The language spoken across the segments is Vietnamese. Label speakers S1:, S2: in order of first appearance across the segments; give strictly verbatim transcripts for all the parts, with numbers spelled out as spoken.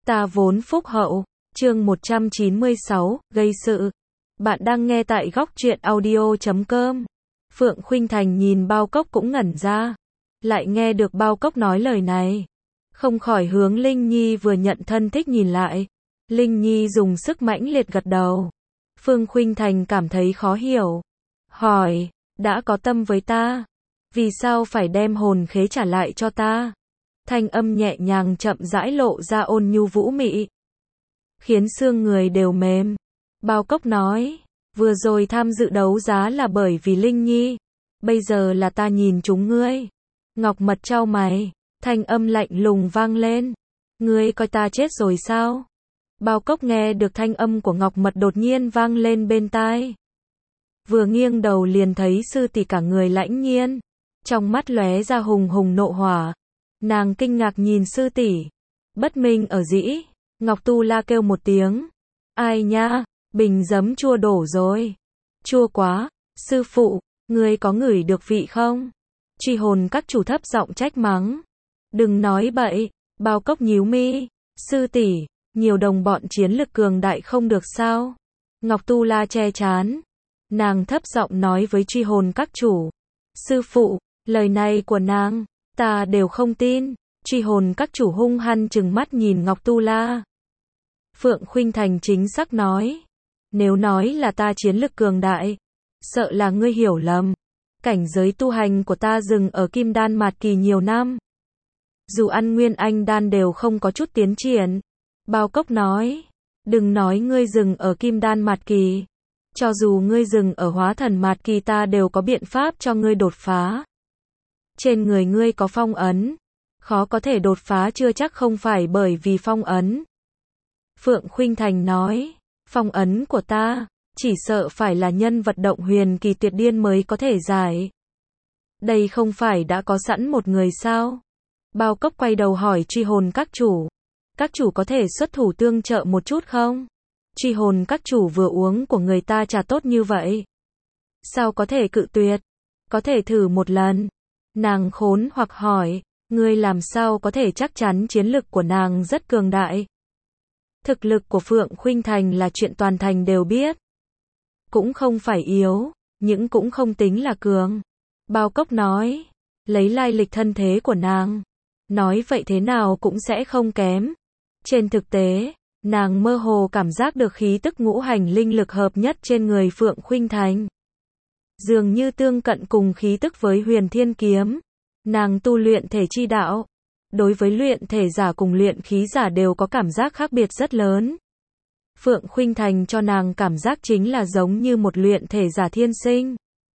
S1: Ta vốn phúc hậu, chương một trăm chín mươi sáu, gây sự. Bạn đang nghe tại góc truyện audio chấm com. Phượng Khuynh Thành nhìn Bao Cốc cũng ngẩn ra. Lại nghe được Bao Cốc nói lời này. Không khỏi hướng Linh Nhi vừa nhận thân thích nhìn lại. Linh Nhi dùng sức mãnh liệt gật đầu. Phương Khuynh Thành cảm thấy khó hiểu. Hỏi, đã có tâm với ta, vì sao phải đem hồn khế trả lại cho ta? Thanh âm nhẹ nhàng chậm rãi lộ ra ôn nhu vũ mị, khiến xương người đều mềm. Bao Cốc nói, vừa rồi tham dự đấu giá là bởi vì Linh Nhi, bây giờ là ta nhìn chúng ngươi. Ngọc Mật chau mày, thanh âm lạnh lùng vang lên, ngươi coi ta chết rồi sao? Bao Cốc nghe được thanh âm của Ngọc Mật đột nhiên vang lên bên tai. Vừa nghiêng đầu liền thấy sư tỷ cả người lãnh nhiên, trong mắt lóe ra hùng hùng nộ hỏa. Nàng kinh ngạc nhìn sư tỷ. Bất minh ở dĩ, Ngọc Tu La kêu một tiếng. Ai nha, bình giấm chua đổ rồi. Chua quá, sư phụ, ngươi có ngửi được vị không? Truy hồn các chủ thấp giọng trách mắng. Đừng nói bậy. Bao Cốc nhíu mi. Sư tỷ, nhiều đồng bọn chiến lực cường đại không được sao? Ngọc Tu La che chán. Nàng thấp giọng nói với truy hồn các chủ. Sư phụ, lời này của nàng, ta đều không tin. Truy hồn các chủ hung hăng trừng mắt nhìn Ngọc Tu La. Phượng Khuynh Thành chính xác nói. Nếu nói là ta chiến lực cường đại, sợ là ngươi hiểu lầm. Cảnh giới tu hành của ta dừng ở kim đan mạt kỳ nhiều năm. Dù ăn nguyên anh đan đều không có chút tiến triển. Bao Cốc nói. Đừng nói ngươi dừng ở kim đan mạt kỳ. Cho dù ngươi dừng ở hóa thần mạt kỳ ta đều có biện pháp cho ngươi đột phá. Trên người ngươi có phong ấn. Khó có thể đột phá chưa chắc không phải bởi vì phong ấn. Phượng Khuynh Thành nói. Phong ấn của ta, chỉ sợ phải là nhân vật động huyền kỳ tuyệt điên mới có thể giải. Đây không phải đã có sẵn một người sao? Bao Cốc quay đầu hỏi truy hồn các chủ. Các chủ có thể xuất thủ tương trợ một chút không? Truy hồn các chủ vừa uống của người ta trà tốt như vậy, sao có thể cự tuyệt? Có thể thử một lần. Nàng khốn hoặc hỏi, ngươi làm sao có thể chắc chắn chiến lực của nàng rất cường đại? Thực lực của Phượng Khuynh Thành là chuyện toàn thành đều biết. Cũng không phải yếu, nhưng cũng không tính là cường. Bao Cốc nói, lấy lai lịch thân thế của nàng, nói vậy thế nào cũng sẽ không kém. Trên thực tế, nàng mơ hồ cảm giác được khí tức ngũ hành linh lực hợp nhất trên người Phượng Khuynh Thành. Dường như tương cận cùng khí tức với Huyền Thiên Kiếm. Nàng tu luyện thể chi đạo. Đối với luyện thể giả cùng luyện khí giả đều có cảm giác khác biệt rất lớn. Phượng Khuynh Thành cho nàng cảm giác chính là giống như một luyện thể giả thiên sinh.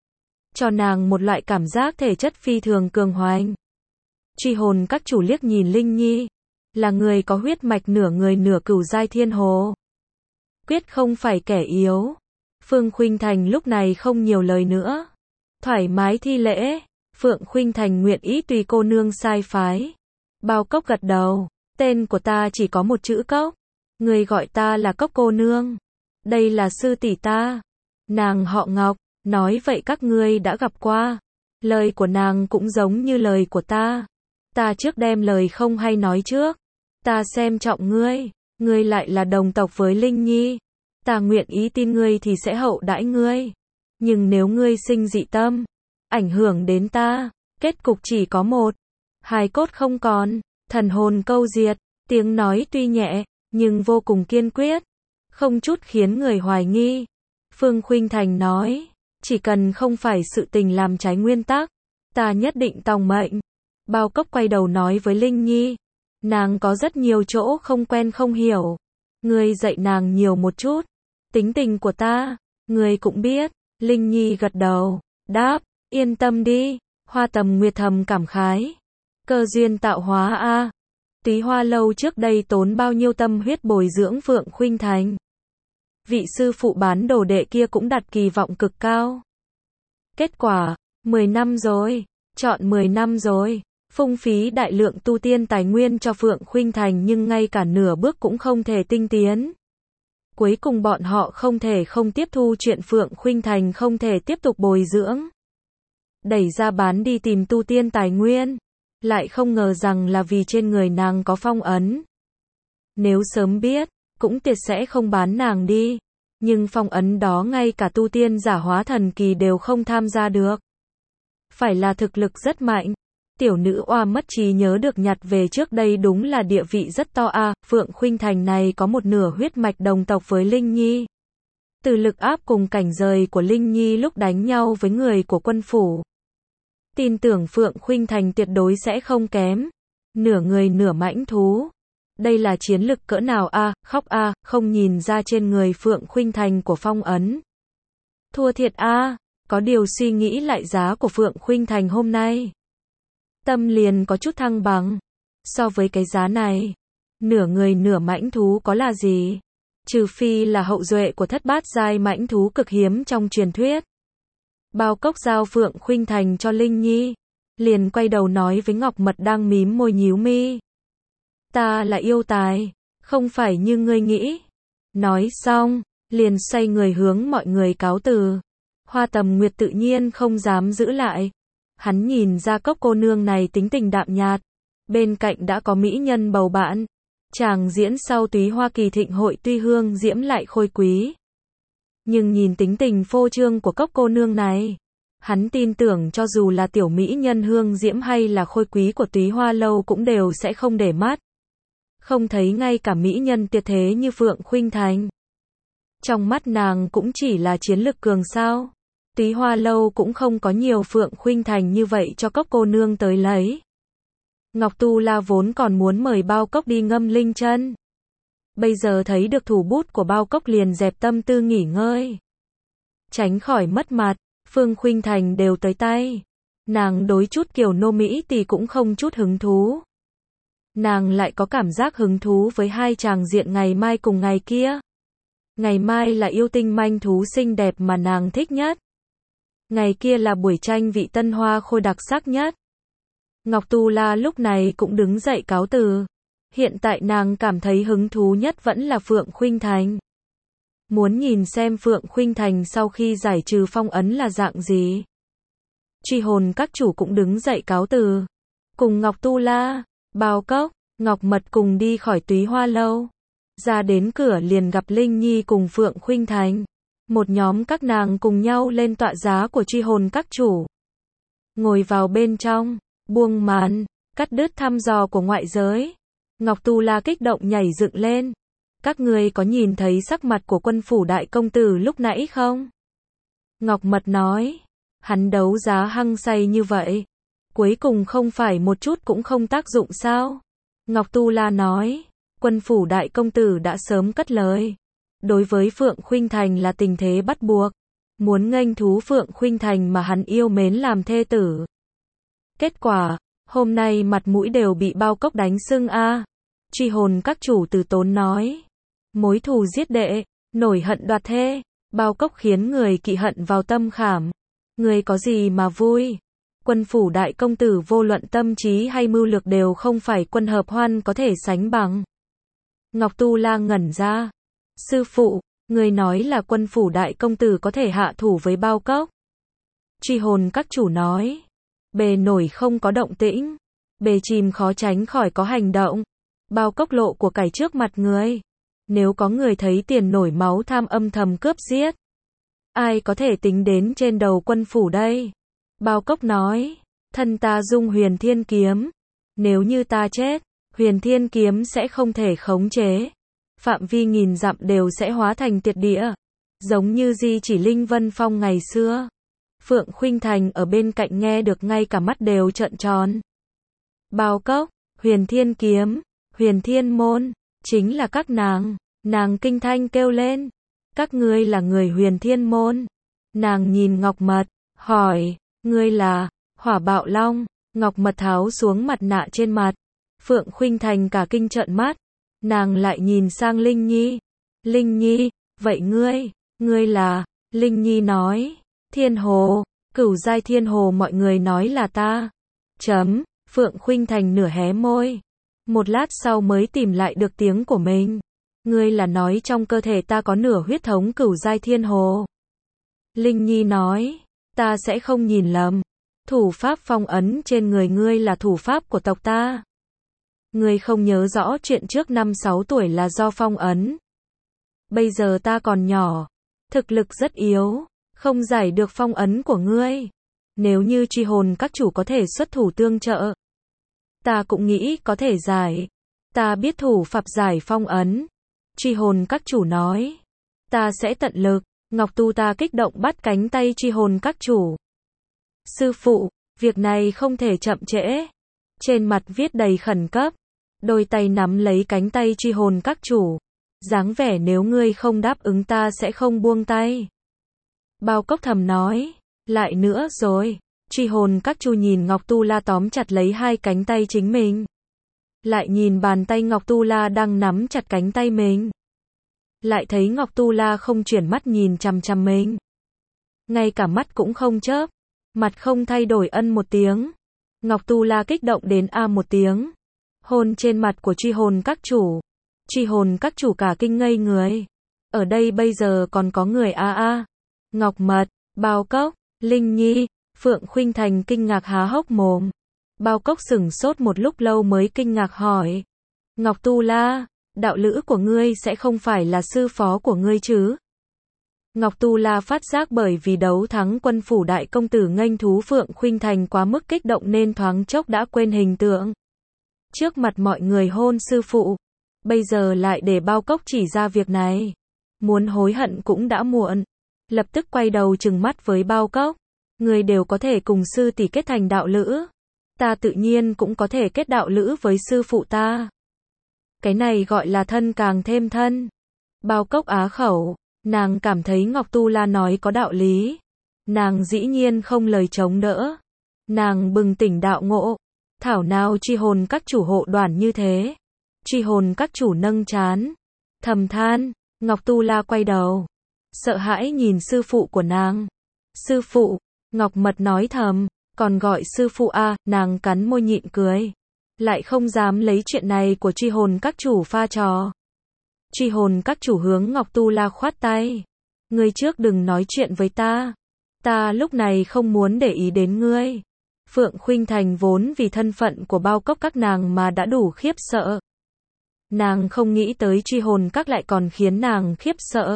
S1: Cho nàng một loại cảm giác thể chất phi thường cường hoành. Truy hồn các chủ liếc nhìn Linh Nhi. Là người có huyết mạch nửa người nửa cửu giai thiên hồ. Quyết không phải kẻ yếu. Phương Khuynh Thành lúc này không nhiều lời nữa. Thoải mái thi lễ. Phượng Khuynh Thành nguyện ý tùy cô nương sai phái. Bao Cốc gật đầu. Tên của ta chỉ có một chữ Cốc. Người gọi ta là Cốc cô nương. Đây là sư tỷ ta. Nàng họ Ngọc. Nói vậy các ngươi đã gặp qua. Lời của nàng cũng giống như lời của ta. Ta trước đem lời không hay nói trước. Ta xem trọng ngươi. Ngươi lại là đồng tộc với Linh Nhi. Ta nguyện ý tin ngươi thì sẽ hậu đãi ngươi. Nhưng nếu ngươi sinh dị tâm, ảnh hưởng đến ta, kết cục chỉ có một. Hài cốt không còn, thần hồn câu diệt. Tiếng nói tuy nhẹ, nhưng vô cùng kiên quyết. Không chút khiến người hoài nghi. Phương Khuynh Thành nói, chỉ cần không phải sự tình làm trái nguyên tắc, ta nhất định tòng mệnh. Bao Cốc quay đầu nói với Linh Nhi. Nàng có rất nhiều chỗ không quen không hiểu. Ngươi dạy nàng nhiều một chút. Tính tình của ta, ngươi cũng biết. Linh Nhi gật đầu, đáp, yên tâm đi. Hoa Tầm Nguyệt thầm cảm khái. Cơ duyên tạo hóa a. Túy Hoa lâu trước đây tốn bao nhiêu tâm huyết bồi dưỡng Phượng Khuynh Thành. Vị sư phụ bán đồ đệ kia cũng đặt kỳ vọng cực cao. Kết quả, mười năm rồi, chọn mười năm rồi. Phung phí đại lượng tu tiên tài nguyên cho Phượng Khuynh Thành nhưng ngay cả nửa bước cũng không thể tinh tiến. Cuối cùng bọn họ không thể không tiếp thu chuyện Phượng Khuynh Thành không thể tiếp tục bồi dưỡng. Đẩy ra bán đi tìm tu tiên tài nguyên. Lại không ngờ rằng là vì trên người nàng có phong ấn. Nếu sớm biết, cũng tuyệt sẽ không bán nàng đi. Nhưng phong ấn đó ngay cả tu tiên giả hóa thần kỳ đều không tham gia được. Phải là thực lực rất mạnh. Tiểu nữ oa mất trí nhớ được nhặt về trước đây đúng là địa vị rất to a. À, Phượng Khuynh Thành này có một nửa huyết mạch đồng tộc với Linh Nhi. Từ lực áp cùng cảnh rời của Linh Nhi lúc đánh nhau với người của quân phủ. Tin tưởng Phượng Khuynh Thành tuyệt đối sẽ không kém. Nửa người nửa mãnh thú. Đây là chiến lực cỡ nào a, à, khóc a, à, không nhìn ra trên người Phượng Khuynh Thành của phong ấn. Thua thiệt a, à, có điều suy nghĩ lại giá của Phượng Khuynh Thành hôm nay. Tâm liền có chút thăng bằng. So với cái giá này, nửa người nửa mãnh thú có là gì? Trừ phi là hậu duệ của thất bát giai mãnh thú cực hiếm trong truyền thuyết. Bao cốc giao Phượng Khuynh Thành cho Linh Nhi. Liền quay đầu nói với Ngọc Mật đang mím môi nhíu mi. Ta là yêu tài, không phải như ngươi nghĩ. Nói xong, liền xoay người hướng mọi người cáo từ. Hoa Tầm Nguyệt tự nhiên không dám giữ lại. Hắn nhìn ra cốc cô nương này tính tình đạm nhạt. Bên cạnh đã có mỹ nhân bầu bạn. Chàng diễn sau túy Hoa Kỳ thịnh hội tuy hương diễm lại khôi quý. Nhưng nhìn tính tình phô trương của cốc cô nương này. Hắn tin tưởng cho dù là tiểu mỹ nhân hương diễm hay là khôi quý của túy Hoa lâu cũng đều sẽ không để mắt. Không thấy ngay cả mỹ nhân tuyệt thế như Phượng Khuynh Thành. Trong mắt nàng cũng chỉ là chiến lực cường sao. Túy Hoa lâu cũng không có nhiều Phượng Khuynh Thành như vậy cho cốc cô nương tới lấy. Ngọc Tu La vốn còn muốn mời Bao Cốc đi ngâm linh chân. Bây giờ thấy được thủ bút của Bao Cốc liền dẹp tâm tư nghỉ ngơi. Tránh khỏi mất mặt, Phương Khuynh Thành đều tới tay. Nàng đối chút kiểu nô mỹ thì cũng không chút hứng thú. Nàng lại có cảm giác hứng thú với hai chàng diện ngày mai cùng ngày kia. Ngày mai là yêu tinh manh thú xinh đẹp mà nàng thích nhất. Ngày kia là buổi tranh vị tân hoa khôi đặc sắc nhất. Ngọc Tu La lúc này cũng đứng dậy cáo từ. Hiện tại nàng cảm thấy hứng thú nhất vẫn là Phượng Khuynh Thành. Muốn nhìn xem Phượng Khuynh Thành sau khi giải trừ phong ấn là dạng gì. Truy hồn các chủ cũng đứng dậy cáo từ. Cùng Ngọc Tu La, Bao Cốc, Ngọc Mật cùng đi khỏi túy Hoa lâu. Ra đến cửa liền gặp Linh Nhi cùng Phượng Khuynh Thành. Một nhóm các nàng cùng nhau lên tọa giá của truy hồn các chủ. Ngồi vào bên trong, buông màn, cắt đứt thăm dò của ngoại giới. Ngọc Tu La kích động nhảy dựng lên. Các ngươi có nhìn thấy sắc mặt của quân phủ đại công tử lúc nãy không? Ngọc Mật nói. Hắn đấu giá hăng say như vậy. Cuối cùng không phải một chút cũng không tác dụng sao? Ngọc Tu La nói. Quân phủ đại công tử đã sớm cất lời. Đối với Phượng Khuynh Thành là tình thế bắt buộc. Muốn nghênh thú Phượng Khuynh Thành mà hắn yêu mến làm thê tử. Kết quả, hôm nay mặt mũi đều bị Bao Cốc đánh sưng a. À. Truy hồn các chủ từ tốn nói. Mối thù giết đệ, nổi hận đoạt thê. Bao Cốc khiến người kỵ hận vào tâm khảm. Người có gì mà vui? Quân phủ đại công tử vô luận tâm trí hay mưu lược đều không phải quân hợp hoan có thể sánh bằng. Ngọc Tu La ngẩn ra. Sư phụ, người nói là quân phủ đại công tử có thể hạ thủ với Bao Cốc. Truy hồn các chủ nói. Bề nổi không có động tĩnh. Bề chìm khó tránh khỏi có hành động. Bao Cốc lộ của cải trước mặt người. Nếu có người thấy tiền nổi máu tham âm thầm cướp giết. Ai có thể tính đến trên đầu quân phủ đây? Bao Cốc nói. Thân ta dung huyền thiên kiếm. Nếu như ta chết, huyền thiên kiếm sẽ không thể khống chế. Phạm vi nghìn dặm đều sẽ hóa thành tuyệt địa. Giống như Di Chỉ Linh Vân Phong ngày xưa. Phượng Khuynh Thành ở bên cạnh nghe được ngay cả mắt đều trợn tròn. Bao Cốc, huyền thiên kiếm, huyền thiên môn, chính là các nàng. Nàng kinh thanh kêu lên. Các ngươi là người huyền thiên môn. Nàng nhìn Ngọc Mật, hỏi, ngươi là, Hỏa Bạo Long. Ngọc Mật tháo xuống mặt nạ trên mặt. Phượng Khuynh Thành cả kinh trợn mắt. Nàng lại nhìn sang Linh Nhi. Linh Nhi, vậy ngươi, ngươi là, Linh Nhi nói, Thiên Hồ, cửu giai Thiên Hồ mọi người nói là ta. Chấm, Phượng Khuynh Thành nửa hé môi. Một lát sau mới tìm lại được tiếng của mình. Ngươi là nói trong cơ thể ta có nửa huyết thống cửu giai Thiên Hồ. Linh Nhi nói, ta sẽ không nhìn lầm. Thủ pháp phong ấn trên người ngươi là thủ pháp của tộc ta. Ngươi không nhớ rõ chuyện trước năm sáu tuổi là do phong ấn. Bây giờ ta còn nhỏ, thực lực rất yếu, không giải được phong ấn của ngươi. Nếu như truy hồn các chủ có thể xuất thủ tương trợ, ta cũng nghĩ có thể giải. Ta biết thủ pháp giải phong ấn. Truy hồn các chủ nói. Ta sẽ tận lực. Ngọc Tu Ta kích động bắt cánh tay truy hồn các chủ. Sư phụ, việc này không thể chậm trễ. Trên mặt viết đầy khẩn cấp. Đôi tay nắm lấy cánh tay truy hồn các chủ. Dáng vẻ nếu ngươi không đáp ứng ta sẽ không buông tay. Bao Cốc thầm nói. Lại nữa rồi. Truy hồn các chủ nhìn Ngọc Tu La tóm chặt lấy hai cánh tay chính mình. Lại nhìn bàn tay Ngọc Tu La đang nắm chặt cánh tay mình. Lại thấy Ngọc Tu La không chuyển mắt nhìn chằm chằm mình. Ngay cả mắt cũng không chớp. Mặt không thay đổi ân một tiếng. Ngọc Tu La kích động đến a một tiếng. Hôn trên mặt của truy hồn các chủ. Truy hồn các chủ cả kinh ngây người. Ở đây bây giờ còn có người a a. Ngọc Mật, Bao Cốc, Linh Nhi, Phượng Khuynh Thành kinh ngạc há hốc mồm. Bao Cốc sửng sốt một lúc lâu mới kinh ngạc hỏi. Ngọc Tu La, đạo lữ của ngươi sẽ không phải là sư phó của ngươi chứ? Ngọc Tu La phát giác bởi vì đấu thắng quân phủ đại công tử nghênh thú Phượng Khuynh Thành quá mức kích động nên thoáng chốc đã quên hình tượng. Trước mặt mọi người hôn sư phụ. Bây giờ lại để Bao Cốc chỉ ra việc này. Muốn hối hận cũng đã muộn. Lập tức quay đầu trừng mắt với Bao Cốc. Người đều có thể cùng sư tỷ kết thành đạo lữ. Ta tự nhiên cũng có thể kết đạo lữ với sư phụ ta. Cái này gọi là thân càng thêm thân. Bao Cốc á khẩu. Nàng cảm thấy Ngọc Tu La nói có đạo lý. Nàng dĩ nhiên không lời chống đỡ. Nàng bừng tỉnh đạo ngộ. Thảo nào truy hồn các chủ hộ đoàn như thế. Truy hồn các chủ nâng trán. Thầm than. Ngọc Tu La quay đầu. Sợ hãi nhìn sư phụ của nàng. Sư phụ. Ngọc Mật nói thầm. Còn gọi sư phụ a, nàng cắn môi nhịn cười. Lại không dám lấy chuyện này của truy hồn các chủ pha trò. Truy hồn các chủ hướng Ngọc Tu La khoát tay. Ngươi trước đừng nói chuyện với ta. Ta lúc này không muốn để ý đến ngươi. Phượng Khuynh Thành vốn vì thân phận của Bao Cốc các nàng mà đã đủ khiếp sợ. Nàng không nghĩ tới truy hồn các lại còn khiến nàng khiếp sợ.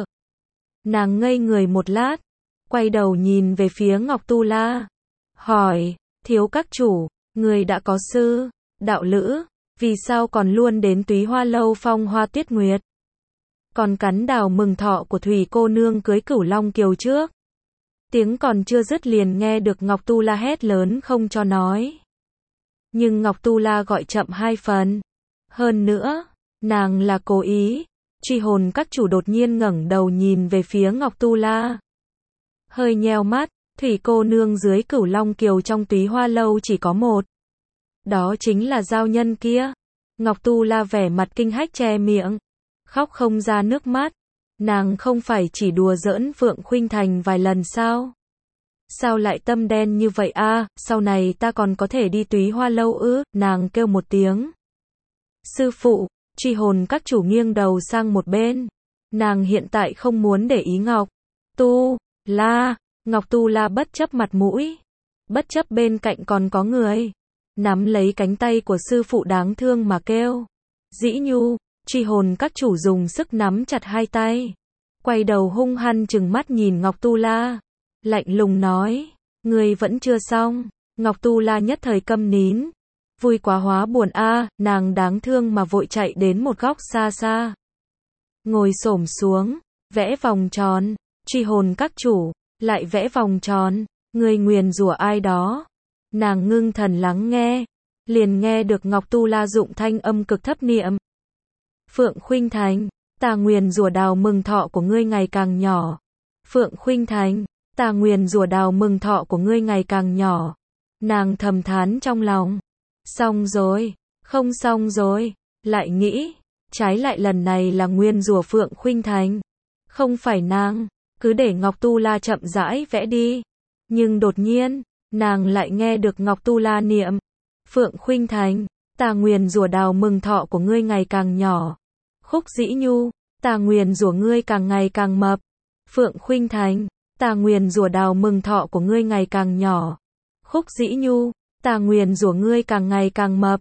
S1: Nàng ngây người một lát. Quay đầu nhìn về phía Ngọc Tu La. Hỏi, thiếu các chủ, người đã có sư, đạo lữ, vì sao còn luôn đến Túy Hoa Lâu phong hoa tuyết nguyệt? Còn cắn đào mừng thọ của Thủy cô nương cưới Cửu Long Kiều trước. Tiếng còn chưa dứt liền nghe được Ngọc Tu La hét lớn không cho nói. Nhưng Ngọc Tu La gọi chậm hai phần. Hơn nữa, nàng là cố ý. Truy hồn các chủ đột nhiên ngẩng đầu nhìn về phía Ngọc Tu La. Hơi nheo mắt. Thủy cô nương dưới Cửu Long Kiều trong Túy Hoa Lâu chỉ có một. Đó chính là giao nhân kia. Ngọc Tu La vẻ mặt kinh hách che miệng. Khóc không ra nước mắt. Nàng không phải chỉ đùa giỡn Phượng Khuynh Thành vài lần sao? Sao lại tâm đen như vậy a? À, sau này ta còn có thể đi Túy Hoa Lâu ư? Nàng kêu một tiếng. Sư phụ, truy hồn các chủ nghiêng đầu sang một bên. Nàng hiện tại không muốn để ý Ngọc Tu La. Ngọc Tu La bất chấp mặt mũi. Bất chấp bên cạnh còn có người. Nắm lấy cánh tay của sư phụ đáng thương mà kêu. Dĩ Nhu, truy hồn các chủ dùng sức nắm chặt hai tay. Quay đầu hung hăng trừng mắt nhìn Ngọc Tu La. Lạnh lùng nói. Người vẫn chưa xong. Ngọc Tu La nhất thời câm nín. Vui quá hóa buồn a, à, nàng đáng thương mà vội chạy đến một góc xa xa. Ngồi xổm xuống. Vẽ vòng tròn. Truy hồn các chủ. Lại vẽ vòng tròn, người nguyền rủa ai đó. Nàng ngưng thần lắng nghe, liền nghe được Ngọc Tu La dụng thanh âm cực thấp niệm. Phượng Khuynh Thành, ta nguyền rủa đào mừng thọ của ngươi ngày càng nhỏ. Phượng Khuynh Thành, ta nguyền rủa đào mừng thọ của ngươi ngày càng nhỏ. Nàng thầm thán trong lòng. Xong rồi, không xong rồi, lại nghĩ, trái lại lần này là nguyền rủa Phượng Khuynh Thành. Không phải nàng. Cứ để Ngọc Tu La chậm rãi vẽ đi. Nhưng đột nhiên, nàng lại nghe được Ngọc Tu La niệm. Phượng Khuynh Thành, ta nguyền rủa đào mừng thọ của ngươi ngày càng nhỏ. Khúc Dĩ Nhu, ta nguyền rủa ngươi càng ngày càng mập. Phượng Khuynh Thành, ta nguyền rủa đào mừng thọ của ngươi ngày càng nhỏ. Khúc Dĩ Nhu, ta nguyền rủa ngươi càng ngày càng mập.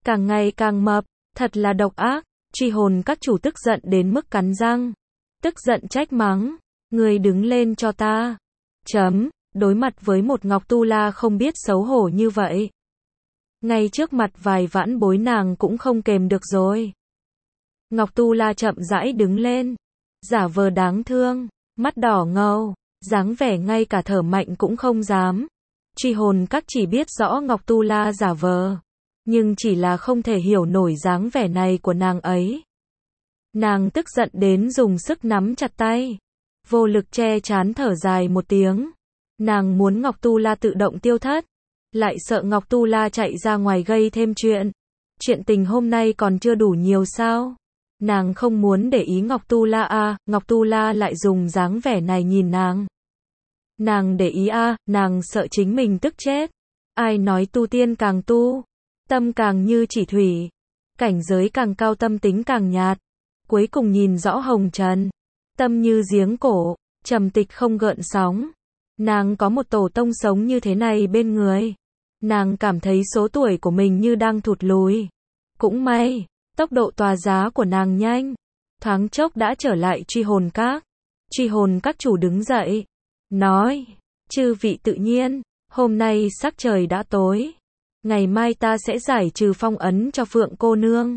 S1: càng ngày càng mập, thật là độc ác. Truy hồn các chủ tức giận đến mức cắn răng, tức giận trách mắng, ngươi đứng lên cho ta. Chấm, đối mặt với một Ngọc Tu La không biết xấu hổ như vậy. Ngay trước mặt vài vãn bối nàng cũng không kềm được rồi. Ngọc Tu La chậm rãi đứng lên, giả vờ đáng thương, mắt đỏ ngầu, dáng vẻ ngay cả thở mạnh cũng không dám. Truy hồn các chỉ biết rõ Ngọc Tu La giả vờ, nhưng chỉ là không thể hiểu nổi dáng vẻ này của nàng ấy. Nàng tức giận đến dùng sức nắm chặt tay, vô lực che chán thở dài một tiếng. Nàng muốn Ngọc Tu La tự động tiêu thất, lại sợ Ngọc Tu La chạy ra ngoài gây thêm chuyện. Chuyện tình hôm nay còn chưa đủ nhiều sao? Nàng không muốn để ý Ngọc Tu La à, Ngọc Tu La lại dùng dáng vẻ này nhìn nàng. Nàng để ý à, nàng sợ chính mình tức chết. Ai nói tu tiên càng tu, tâm càng như chỉ thủy, cảnh giới càng cao tâm tính càng nhạt. Cuối cùng nhìn rõ hồng trần, tâm như giếng cổ, trầm tịch không gợn sóng. Nàng có một tổ tông sống như thế này bên người. Nàng cảm thấy số tuổi của mình như đang thụt lùi. Cũng may, tốc độ tỏa giá của nàng nhanh, thoáng chốc đã trở lại truy hồn các. Truy hồn các chủ đứng dậy, nói, chư vị tự nhiên, hôm nay sắc trời đã tối. Ngày mai ta sẽ giải trừ phong ấn cho Phượng cô nương.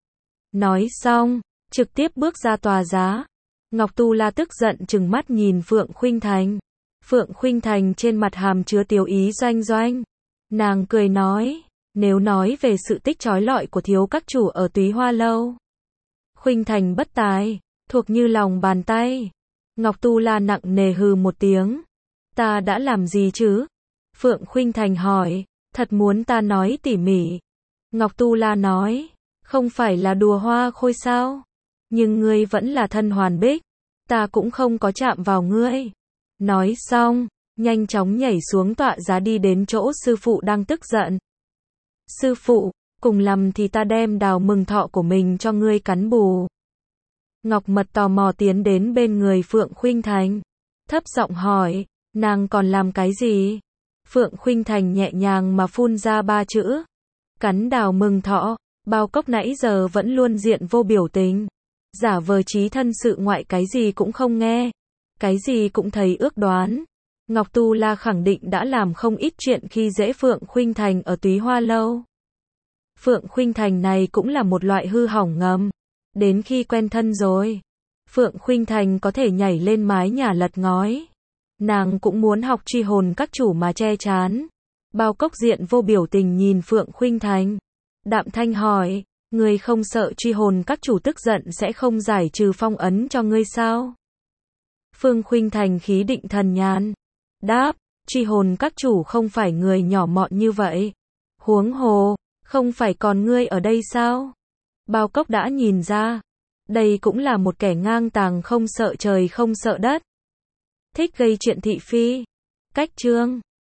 S1: Nói xong, trực tiếp bước ra tòa giá. Ngọc Tu La tức giận trừng mắt nhìn Phượng Khuynh Thành. Phượng Khuynh Thành trên mặt hàm chứa tiêu ý doanh doanh. Nàng cười nói, nếu nói về sự tích chói lọi của thiếu các chủ ở Túy Hoa Lâu, Khuynh Thành bất tài, thuộc như lòng bàn tay. Ngọc Tu La nặng nề hừ một tiếng. Ta đã làm gì chứ? Phượng Khuynh Thành hỏi, thật muốn ta nói tỉ mỉ. Ngọc Tu La nói, không phải là đùa hoa khôi sao? Nhưng ngươi vẫn là thân hoàn bích, ta cũng không có chạm vào ngươi. Nói xong, nhanh chóng nhảy xuống tọa giá đi đến chỗ sư phụ đang tức giận. Sư phụ, cùng lắm thì ta đem đào mừng thọ của mình cho ngươi cắn bù. Ngọc Mật tò mò tiến đến bên người Phượng Khuynh Thành, thấp giọng hỏi, nàng còn làm cái gì? Phượng Khuynh Thành nhẹ nhàng mà phun ra ba chữ, cắn đào mừng thọ. Bao Cốc nãy giờ vẫn luôn diện vô biểu tình, giả vờ trí thân sự ngoại cái gì cũng không nghe, cái gì cũng thấy ước đoán. Ngọc Tu La khẳng định đã làm không ít chuyện khi dễ Phượng Khuynh Thành ở Túy Hoa Lâu. Phượng Khuynh Thành này cũng là một loại hư hỏng ngầm. Đến khi quen thân rồi, Phượng Khuynh Thành có thể nhảy lên mái nhà lật ngói. Nàng cũng muốn học truy hồn các chủ mà che chán. Bao Cốc diện vô biểu tình nhìn Phượng Khuynh Thành, đạm thanh hỏi, ngươi không sợ truy hồn các chủ tức giận sẽ không giải trừ phong ấn cho ngươi sao? Phương Khuynh Thành khí định thần nhàn, đáp, truy hồn các chủ không phải người nhỏ mọn như vậy. Huống hồ, không phải còn ngươi ở đây sao? Bao Cốc đã nhìn ra, đây cũng là một kẻ ngang tàng không sợ trời không sợ đất. Thích gây chuyện thị phi. Cách chương